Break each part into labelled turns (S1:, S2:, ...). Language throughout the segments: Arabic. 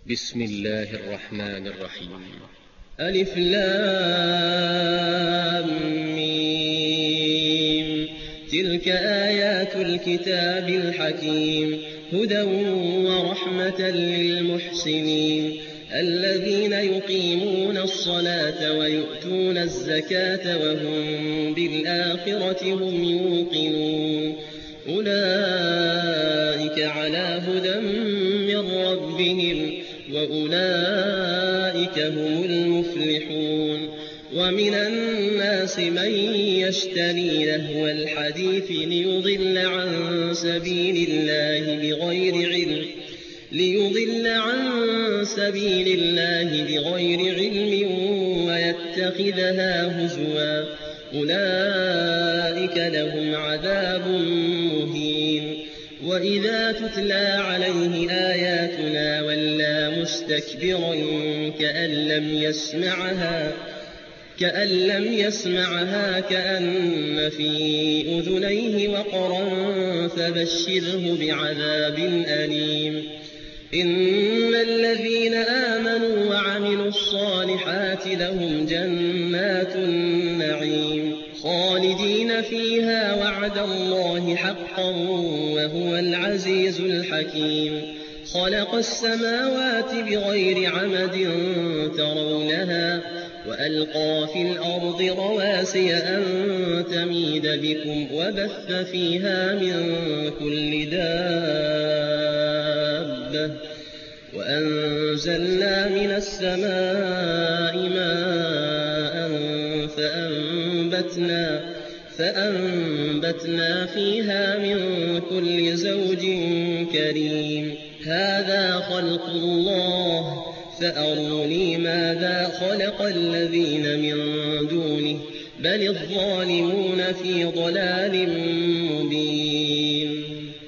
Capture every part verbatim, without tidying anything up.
S1: بسم الله الرحمن الرحيم.
S2: ألف لام ميم. تلك آيات الكتاب الحكيم، هدى ورحمة للمحسنين الذين يقيمون الصلاة ويؤتون الزكاة وهم بالآخرة هم يوقنون. أولئك على هدى من ربهم وأولئك هم المفلحون. ومن الناس من يشتري لهو الحديث ليضل عن سبيل الله بغير علم ليضل عن سبيل الله بغير علم ويتخذها هزوا. أولئك لهم عذاب مهين. وإذا تتلى عليه آياتنا ولى مستكبرا كأن لم يسمعها كأن لم يسمعها كأن في أذنيه وقرا فبشره بعذاب أليم. إن الذين آمنوا وعملوا الصالحات لهم جنات النعيم خالدين فيها وعد الله حقا وهو العزيز الحكيم. خلق السماوات بغير عمد ترونها وألقى في الأرض رواسي أن تميد بكم وبث فيها من كل دابة وأنزلنا من السماء ماء فأنبتنا, فأنبتنا فيها من كل زوج كريم. هذا خلق الله فأروني ماذا خلق الذين من دونه بل الظالمون في ضلال مبين.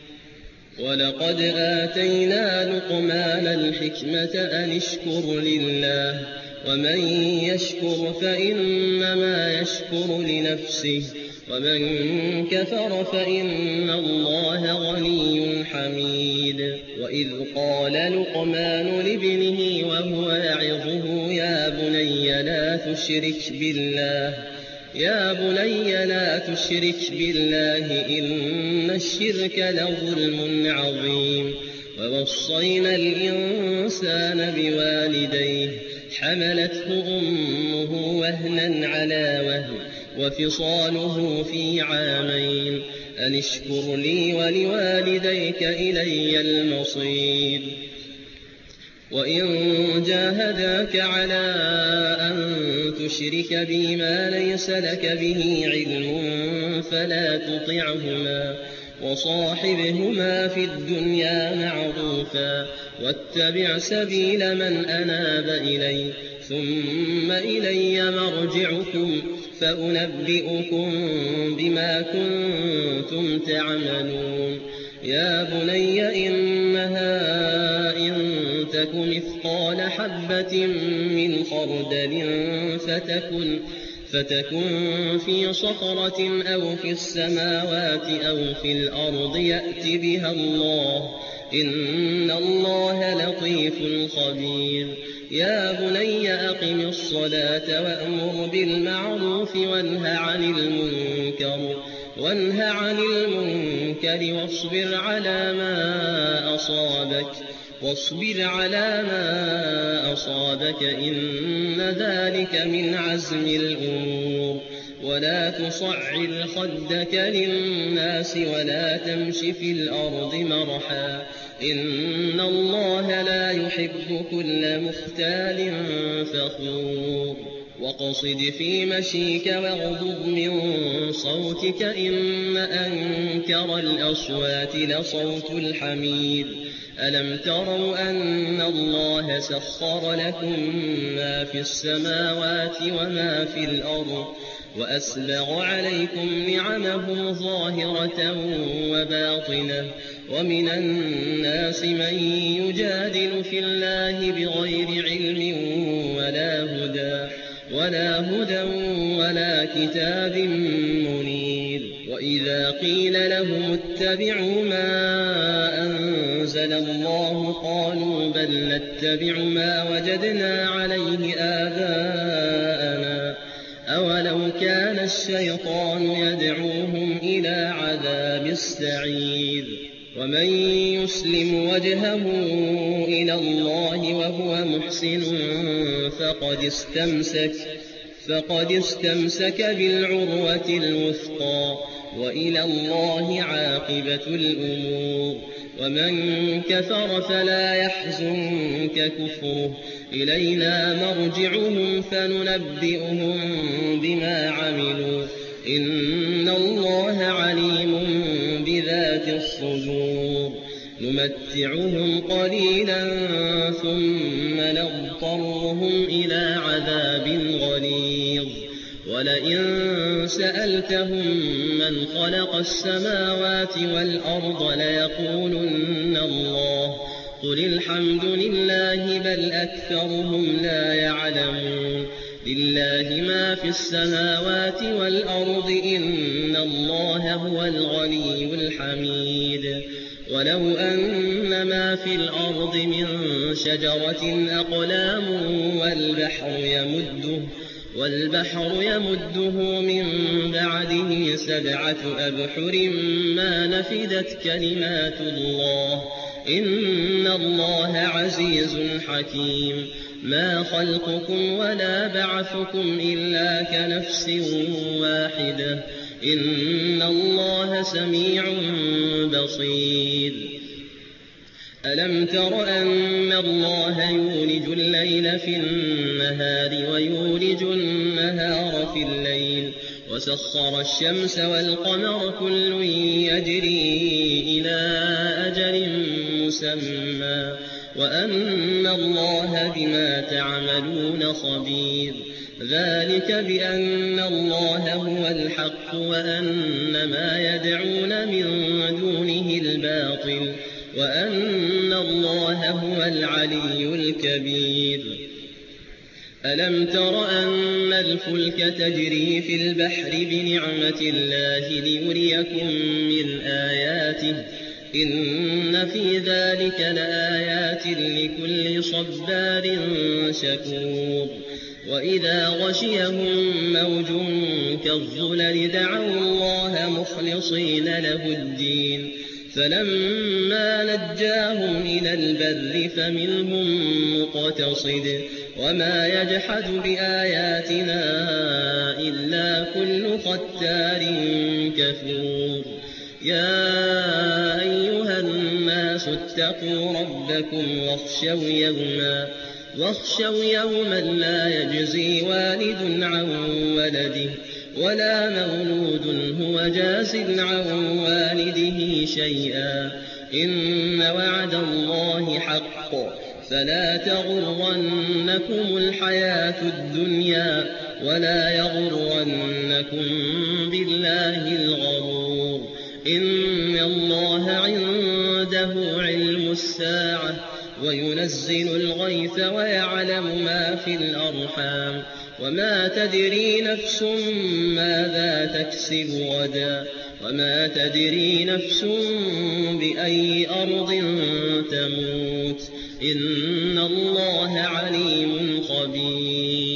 S2: ولقد آتينا لقمان الحكمة أن اشكر لله ومن يشكر فإنما يشكر لنفسه ومن كفر فإن الله غني حميد. وإذ قال لقمان لابنه وهو يعظه يا بني لا تشرك بالله يا بني لا تشرك بالله إن الشرك لظلم عظيم. ووصينا الإنسان بوالديه حملته أمه وهنا على وهن وفصاله في عامين أن اشكر لي ولوالديك إلي المصير. وإن جاهداك على أن تشرك بي ما ليس لك به علم فلا تطعهما وصاحبهما في الدنيا معروفا واتبع سبيل من أناب إلي ثم إلي مرجعكم فأنبئكم بما كنتم تعملون. يا بني إنها إن تك مثقال حبة من خردل فتكن فتكن في صخرة أو في السماوات أو في الأرض يأت بها الله إن الله لطيف خبير. يا بني أقم الصلاة وأمر بالمعروف وانه عن المنكر وانه عن المنكر واصبر على ما أصابك واصبر على ما أصابك إن ذلك من عزم الأمور. ولا تصعر خدك للناس ولا تمش في الأرض مرحا إن الله لا يحب كل مختال فخور. واقصد في مشيك واغضض من صوتك إن أنكر الأصوات لصوت الحمير. ألم تروا أن الله سخر لكم ما في السماوات وما في الأرض وأسبغ عليكم نعمه ظاهرة وباطنة ومن الناس من يجادل في الله بغير علم ولا هدى ولا هدى ولا كتاب منير. وإذا قيل لهم اتبعوا ما أنزل الله قالوا بل نتبع ما وجدنا عليه آباءنا أولو كان الشيطان يدعوهم إلى عذاب السعير ومن يسلم وجهه إلى الله وهو محسن فقد استمسك فقد استمسك بالعروة الوثقى وإلى الله عاقبة الأمور ومن كفر فلا يحزنك كفره إلينا مرجعهم فننبئهم بما عملوا إن الله عليم بذات الصدور نمتعهم قليلا ثم نضطرهم إلى عذاب غليظ ولئن سألتهم من خلق السماوات والأرض ليقولن الله قل الحمد لله بل أكثرهم لا يعلمون لله ما في السماوات والأرض إن الله هو الغني الحميد ولو أن ما في الأرض من شجرة أقلام والبحر يمده والبحر يمده من بعده سبعة أبحر ما نفدت كلمات الله إن الله عزيز حكيم ما خلقكم ولا بعثكم إلا كنفس واحدة إن الله سميع بصير ألم تر أن الله يولج الليل في النهار ويولج النهار في الليل وسخر الشمس والقمر كل يجري إلى أجل مسمى وأن الله بما تعملون خبير ذلك بأن الله هو الحق وأن ما يدعون من دونه الباطل وأن الله هو العلي الكبير ألم تر أن الفلك تجري في البحر بنعمة الله ليريكم من آياته إن في ذلك لآيات لكل صبار شكور وإذا غشيهم موج كالظلل دعوا الله مخلصين له الدين فلما نجاهم إلى البر فمنهم مقتصد وما يجحد بآياتنا إلا كل ختار كفور يا أيها الناس اتقوا ربكم واخشوا يوما واخشوا يوما لا يجزي والد عن ولده ولا مولود هو جاز عن والده شيئا إن وعد الله حق فلا تغرنكم الحياة الدنيا ولا يغرنكم بالله الغرور إن الله عنده علم الساعة وينزل الغيث ويعلم ما في الأرحام وما تدري نفس ماذا تكسب غدا وما تدري نفس بأي أرض تموت إن الله عليم خبير